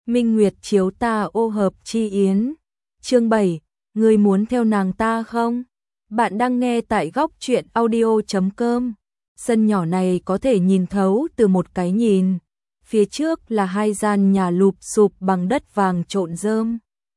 Minh Nguyệt chiếu ta ô hợp chi yến. Chương 7, ngươi muốn theo nàng ta không? Bạn đang nghe tại góc truyện audio.com. Sân nhỏ này có thể nhìn thấu từ một cái nhìn. Phía trước là hai gian nhà lụp xụp bằng đất vàng trộn rơm.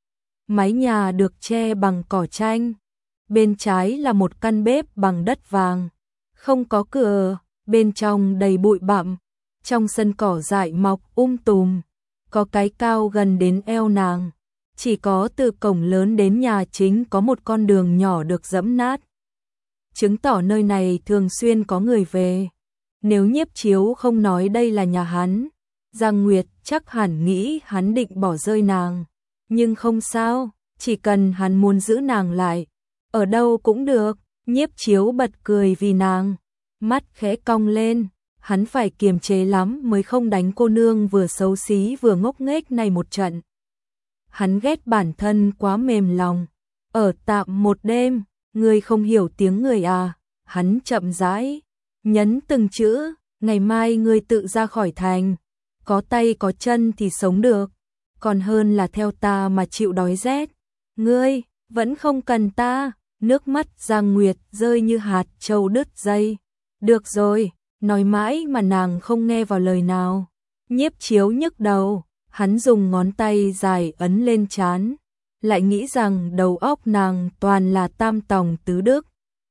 Mái nhà được che bằng cỏ tranh. Bên trái là một căn bếp bằng đất vàng. Không có cửa, bên trong đầy bụi bặm. Trong sân cỏ dại mọc tùm. Có cái cao gần đến eo nàng. Chỉ có từ cổng lớn đến nhà chính có một con đường nhỏ được dẫm nát. Chứng tỏ nơi này thường xuyên có người về. Nếu Nhiếp Chiếu không nói đây là nhà hắn, Giang Nguyệt chắc hẳn nghĩ hắn định bỏ rơi nàng. Nhưng không sao, chỉ cần hắn muốn giữ nàng lại, ở đâu cũng được. Nhiếp Chiếu bật cười vì nàng, mắt khẽ cong lên. Hắn phải kiềm chế lắm mới không đánh cô nương vừa xấu xí vừa ngốc nghếch này một trận. Hắn ghét bản thân quá mềm lòng. Ở tạm một đêm, ngươi không hiểu tiếng người à? Hắn chậm rãi nhấn từng chữ, ngày mai ngươi tự ra khỏi thành, có tay có chân thì sống được, còn hơn là theo ta mà chịu đói rét. Ngươi vẫn không cần ta. Nước mắt Giang Nguyệt rơi như hạt châu đứt dây. Được rồi. Nói mãi mà nàng không nghe vào lời nào. Nhiếp Chiếu nhức đầu, hắn dùng ngón tay dài ấn lên trán, lại nghĩ rằng đầu óc nàng toàn là tam tòng tứ đức,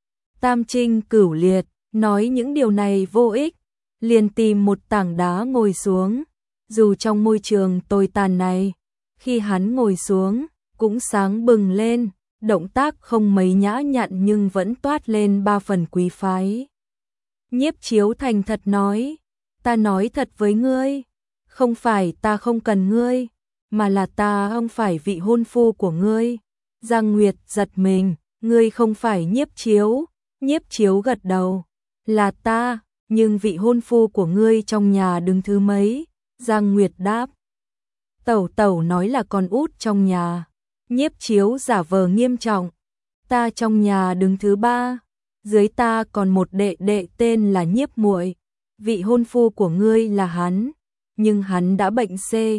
tam trinh cửu liệt, nói những điều này vô ích, liền tìm một tảng đá ngồi xuống. Dù trong môi trường tồi tàn này, khi hắn ngồi xuống, cũng sáng bừng lên, động tác không mấy nhã nhặn nhưng vẫn toát lên ba phần quý phái. Nhiếp Chiếu thành thật nói, ta nói thật với ngươi, không phải ta không cần ngươi, mà là ta không phải vị hôn phu của ngươi. Giang Nguyệt giật mình, ngươi không phải Nhiếp Chiếu. Nhiếp Chiếu gật đầu, là ta, nhưng vị hôn phu của ngươi trong nhà đứng thứ mấy? Giang Nguyệt đáp, tẩu tẩu nói là con út trong nhà. Nhiếp Chiếu giả vờ nghiêm trọng, ta trong nhà đứng thứ ba. Dưới ta còn một đệ đệ tên là Nhiếp muội, vị hôn phu của ngươi là hắn, nhưng hắn đã bệnh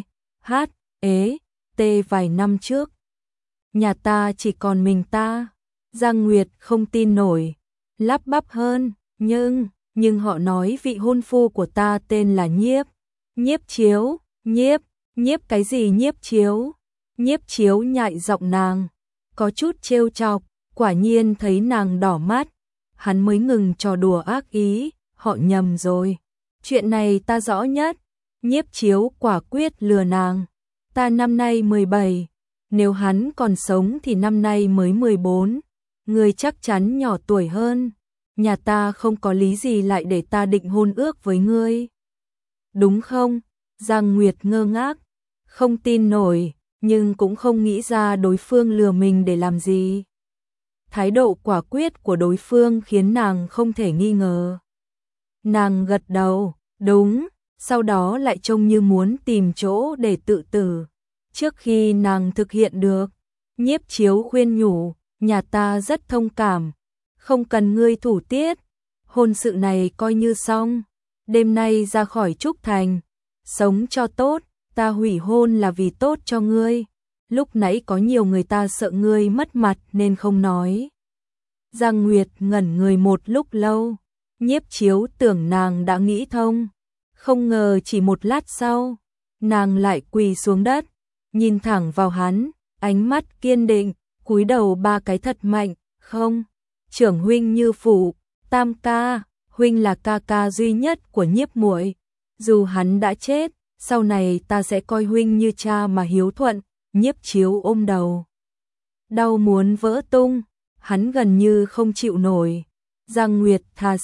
C.H.E.T vài năm trước. Nhà ta chỉ còn mình ta. Giang Nguyệt không tin nổi, lắp bắp hơn, nhưng họ nói vị hôn phu của ta tên là Nhiếp. Nhiếp Chiếu, nhiếp cái gì Nhiếp Chiếu? Nhiếp Chiếu nhại giọng nàng, có chút trêu chọc, quả nhiên thấy nàng đỏ mắt. Hắn mới ngừng trò đùa ác ý, họ nhầm rồi. Chuyện này ta rõ nhất. Nhiếp Chiếu quả quyết lừa nàng. Ta năm nay 17, nếu hắn còn sống thì năm nay mới 14. Ngươi chắc chắn nhỏ tuổi hơn. Nhà ta không có lý gì lại để ta định hôn ước với ngươi. Đúng không? Giang Nguyệt ngơ ngác, không tin nổi, nhưng cũng không nghĩ ra đối phương lừa mình để làm gì. Thái độ quả quyết của đối phương khiến nàng không thể nghi ngờ. Nàng gật đầu, đúng, sau đó lại trông như muốn tìm chỗ để tự tử. Trước khi nàng thực hiện được, Nhiếp Chiếu khuyên nhủ, nhà ta rất thông cảm, không cần ngươi thủ tiết, hôn sự này coi như xong, đêm nay ra khỏi Trúc Thành, sống cho tốt, ta hủy hôn là vì tốt cho ngươi. Lúc nãy có nhiều người ta sợ ngươi mất mặt nên không nói. Giang Nguyệt ngẩn người một lúc lâu, Nhiếp Chiếu tưởng nàng đã nghĩ thông, không ngờ chỉ một lát sau, nàng lại quỳ xuống đất, nhìn thẳng vào hắn, ánh mắt kiên định, cúi đầu ba cái thật mạnh, không, trưởng huynh như phụ, tam ca, huynh là ca ca duy nhất của Nhiếp muội, dù hắn đã chết, sau này ta sẽ coi huynh như cha mà hiếu thuận. Nhiếp Chiếu ôm đầu, đau muốn vỡ tung, hắn gần như không chịu nổi. Giang Nguyệt thà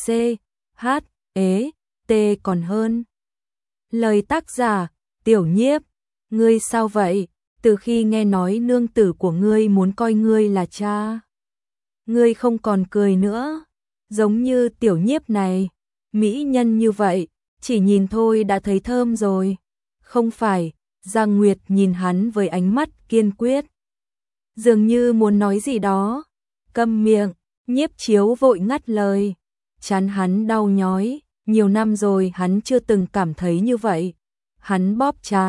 C.H.E.T còn hơn. Lời tác giả, Tiểu Nhiếp, ngươi sao vậy? Từ khi nghe nói nương tử của ngươi muốn coi ngươi là cha, ngươi không còn cười nữa. Giống như Tiểu Nhiếp này, mỹ nhân như vậy, chỉ nhìn thôi đã thấy thơm rồi. Không phải. Giang Nguyệt nhìn hắn với ánh mắt kiên quyết, dường như muốn nói gì đó. Câm miệng. Nhiếp Chiếu vội ngắt lời. Trán hắn đau nhói, nhiều năm rồi hắn chưa từng cảm thấy như vậy. Hắn bóp trán,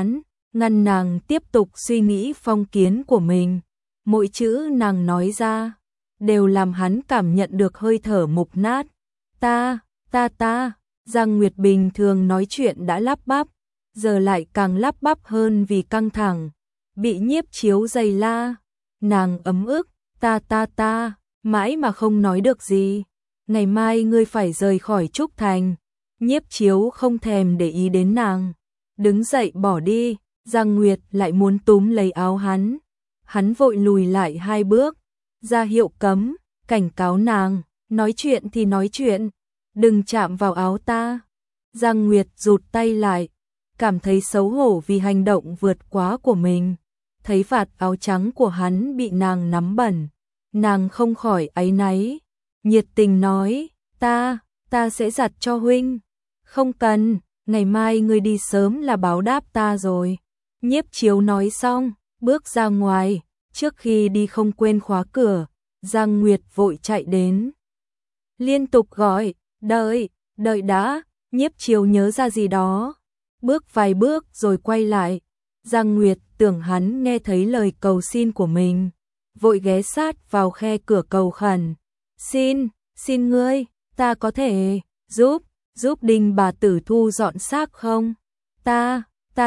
ngăn nàng tiếp tục suy nghĩ phong kiến của mình. Mỗi chữ nàng nói ra đều làm hắn cảm nhận được hơi thở mục nát. Ta. Giang Nguyệt bình thường nói chuyện đã lắp bắp, giờ lại càng lắp bắp hơn vì căng thẳng. Bị Nhiếp Chiếu giày la, nàng ấm ức, ta, mãi mà không nói được gì. Ngày mai ngươi phải rời khỏi Trúc Thành. Nhiếp Chiếu không thèm để ý đến nàng, đứng dậy bỏ đi. Giang Nguyệt lại muốn túm lấy áo hắn. Hắn vội lùi lại 2 bước, ra hiệu cấm, cảnh cáo nàng, nói chuyện thì nói chuyện, đừng chạm vào áo ta. Giang Nguyệt rụt tay lại, cảm thấy xấu hổ vì hành động vượt quá của mình. Thấy vạt áo trắng của hắn bị nàng nắm bẩn, nàng không khỏi áy náy, nhiệt tình nói, ta sẽ giặt cho huynh. Không cần, ngày mai ngươi đi sớm là báo đáp ta rồi. Nhiếp Chiếu nói xong, bước ra ngoài, trước khi đi không quên khóa cửa. Giang Nguyệt vội chạy đến, liên tục gọi, đợi đã. Nhiếp Chiếu nhớ ra gì đó, bước vài bước rồi quay lại. Giang Nguyệt tưởng hắn nghe thấy lời cầu xin của mình, vội ghé sát vào khe cửa cầu khẩn. Xin ngươi, ta có thể giúp Đinh bà tử thu dọn xác không? Ta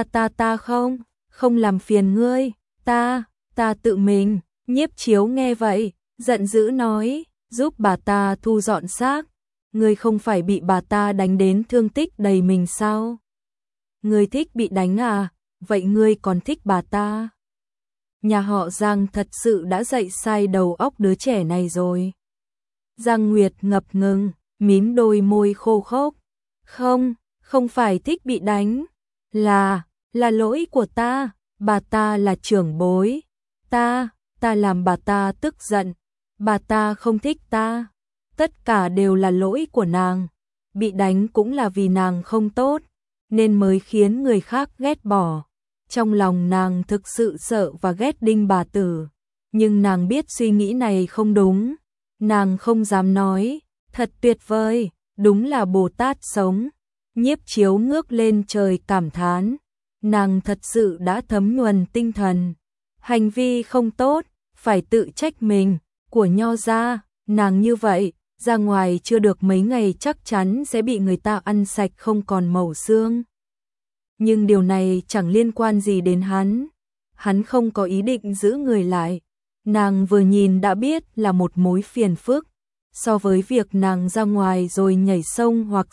không làm phiền ngươi, ta tự mình. Nhiếp Chiếu nghe vậy, giận dữ nói, giúp bà ta thu dọn xác? Ngươi không phải bị bà ta đánh đến thương tích đầy mình sao? Ngươi thích bị đánh à? Vậy ngươi còn thích bà ta? Nhà họ Giang thật sự đã dạy sai đầu óc đứa trẻ này rồi. Giang Nguyệt ngập ngừng, mím đôi môi khô khốc. Không phải thích bị đánh, là lỗi của ta, bà ta là trưởng bối, ta làm bà ta tức giận, bà ta không thích ta, tất cả đều là lỗi của nàng, bị đánh cũng là vì nàng không tốt, nên mới khiến người khác ghét bỏ. Trong lòng nàng thực sự sợ và ghét Đinh bà tử, nhưng nàng biết suy nghĩ này không đúng, nàng không dám nói, thật tuyệt vời, đúng là Bồ Tát sống. Nhiếp Chiếu ngước lên trời cảm thán, nàng thật sự đã thấm nhuần tinh thần, hành vi không tốt, phải tự trách mình, của Nho gia, nàng như vậy, ra ngoài chưa được mấy ngày chắc chắn sẽ bị người ta ăn sạch không còn màu xương. Nhưng điều này chẳng liên quan gì đến hắn không có ý định giữ người lại, nàng vừa nhìn đã biết là một mối phiền phức, so với việc nàng ra ngoài rồi nhảy sông hoặc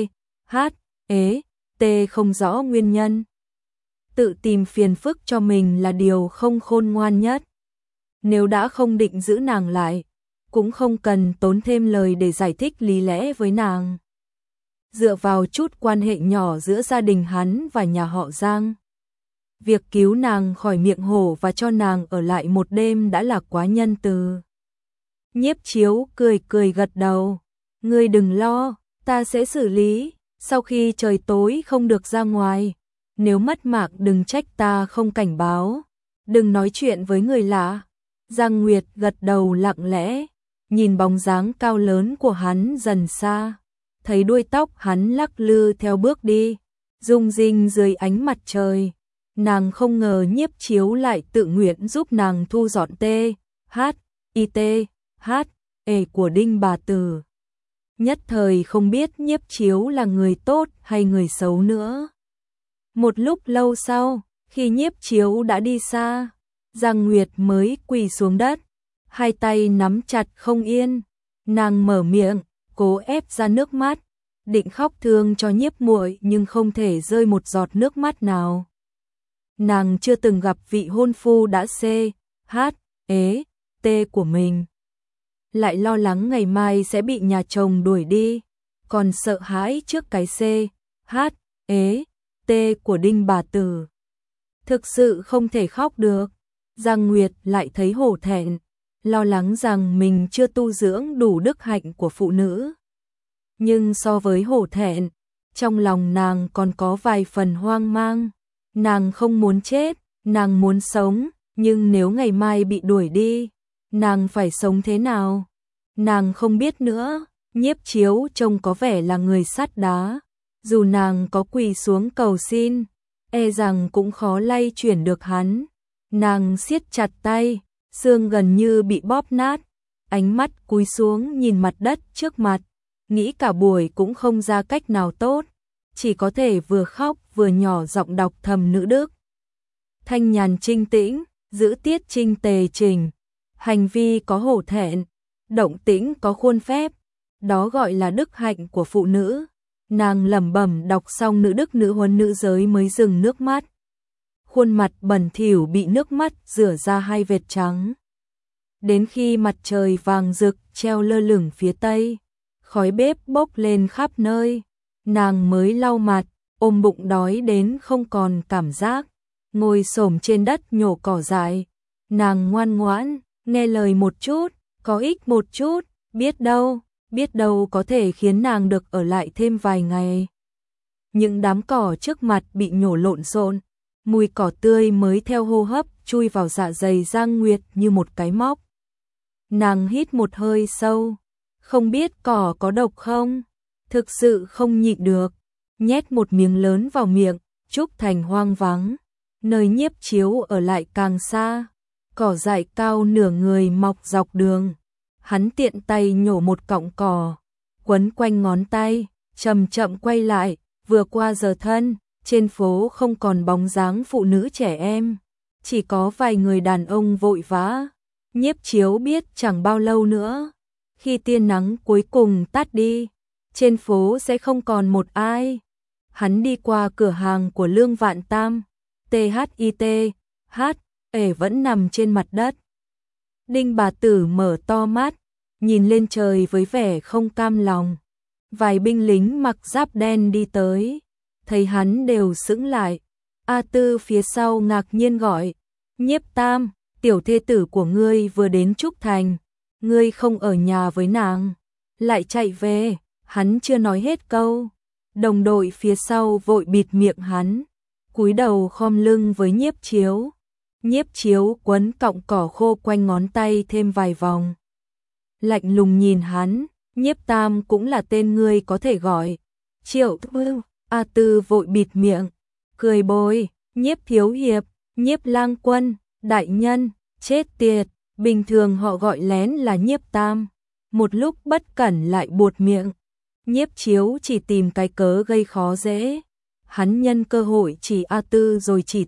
không rõ nguyên nhân. Tự tìm phiền phức cho mình là điều không khôn ngoan nhất. Nếu đã không định giữ nàng lại, cũng không cần tốn thêm lời để giải thích lý lẽ với nàng. Dựa vào chút quan hệ nhỏ giữa gia đình hắn và nhà họ Giang, việc cứu nàng khỏi miệng hổ và cho nàng ở lại một đêm đã là quá nhân từ. Nhiếp Chiếu cười gật đầu, ngươi đừng lo, ta sẽ xử lý, sau khi trời tối không được ra ngoài, nếu mất mạng đừng trách ta không cảnh báo, đừng nói chuyện với người lạ. Giang Nguyệt gật đầu lặng lẽ, nhìn bóng dáng cao lớn của hắn dần xa, thấy đuôi tóc hắn lắc lư theo bước đi, rung rinh dưới ánh mặt trời. Nàng không ngờ Nhiếp Chiếu lại tự nguyện giúp nàng thu dọn của Đinh bà tử. Nhất thời không biết Nhiếp Chiếu là người tốt hay người xấu nữa. Một lúc lâu sau, khi Nhiếp Chiếu đã đi xa, Giang Nguyệt mới quỳ xuống đất, hai tay nắm chặt không yên. Nàng mở miệng, cố ép ra nước mắt, định khóc thương cho Nhiếp muội nhưng không thể rơi một giọt nước mắt nào. Nàng chưa từng gặp vị hôn phu đã của mình, lại lo lắng ngày mai sẽ bị nhà chồng đuổi đi, còn sợ hãi trước cái của Đinh bà tử. Thực sự không thể khóc được. Giang Nguyệt lại thấy hổ thẹn, lo lắng rằng mình chưa tu dưỡng đủ đức hạnh của phụ nữ. Nhưng so với hổ thẹn, trong lòng nàng còn có vài phần hoang mang. Nàng không muốn chết, nàng muốn sống, nhưng nếu ngày mai bị đuổi đi, nàng phải sống thế nào? Nàng không biết nữa. Nhiếp Chiếu trông có vẻ là người sắt đá, dù nàng có quỳ xuống cầu xin, e rằng cũng khó lay chuyển được hắn. Nàng siết chặt tay, xương gần như bị bóp nát, ánh mắt cúi xuống nhìn mặt đất trước mặt, nghĩ cả buổi cũng không ra cách nào tốt, chỉ có thể vừa khóc vừa nhỏ giọng đọc thầm nữ đức. Thanh nhàn trinh tĩnh, giữ tiết trinh tề trình, hành vi có hổ thẹn, động tĩnh có khuôn phép, đó gọi là đức hạnh của phụ nữ. Nàng lẩm bẩm đọc xong nữ đức nữ huấn nữ giới mới dừng nước mắt. Khuôn mặt bẩn thỉu bị nước mắt rửa ra hai vệt trắng. Đến khi mặt trời vàng rực treo lơ lửng phía tây, khói bếp bốc lên khắp nơi, nàng mới lau mặt, ôm bụng đói đến không còn cảm giác, ngồi xổm trên đất nhổ cỏ dại. Nàng ngoan ngoãn, nghe lời một chút, có ích một chút, biết đâu có thể khiến nàng được ở lại thêm vài ngày. Những đám cỏ trước mặt bị nhổ lộn xộn, mùi cỏ tươi mới theo hô hấp chui vào dạ dày Giang Nguyệt như một cái móc. Nàng hít một hơi sâu, không biết cỏ có độc không, thực sự không nhịn được, nhét một miếng lớn vào miệng. Trúc Thành hoang vắng, nơi Nhiếp Chiếu ở lại càng xa, cỏ dại cao nửa người mọc dọc đường. Hắn tiện tay nhổ một cọng cỏ, quấn quanh ngón tay, chậm chậm quay lại, vừa qua giờ thân, trên phố không còn bóng dáng phụ nữ trẻ em, chỉ có vài người đàn ông vội vã. Nhiếp Chiếu biết chẳng bao lâu nữa, khi tia nắng cuối cùng tắt đi, trên phố sẽ không còn một ai. Hắn đi qua cửa hàng của Lương Vạn Tam, ể vẫn nằm trên mặt đất. Đinh bà tử mở to mắt, nhìn lên trời với vẻ không cam lòng. Vài binh lính mặc giáp đen đi tới, thấy hắn đều sững lại. A Tư phía sau ngạc nhiên gọi, Nhiếp Tam, tiểu thê tử của ngươi vừa đến Trúc Thành, ngươi không ở nhà với nàng, lại chạy về. Hắn chưa nói hết câu, đồng đội phía sau vội bịt miệng hắn, cúi đầu khom lưng với Nhiếp Chiếu. Nhiếp Chiếu quấn cọng cỏ khô quanh ngón tay thêm vài vòng, lạnh lùng nhìn hắn. Nhiếp Tam cũng là tên ngươi có thể gọi. Triệu A Tư vội bịt miệng, cười bồi, Nhiếp thiếu hiệp, Nhiếp lang quân, đại nhân, chết tiệt, bình thường họ gọi lén là Nhiếp Tam, một lúc bất cẩn lại buột miệng. Nhiếp Chiếu chỉ tìm cái cớ gây khó dễ, hắn nhân cơ hội chỉ A Tư rồi chỉ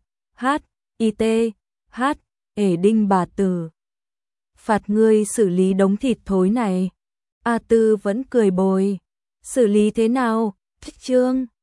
Đinh bà tử, phạt ngươi xử lý đống thịt thối này. A Tư vẫn cười bồi, xử lý thế nào, thích trương?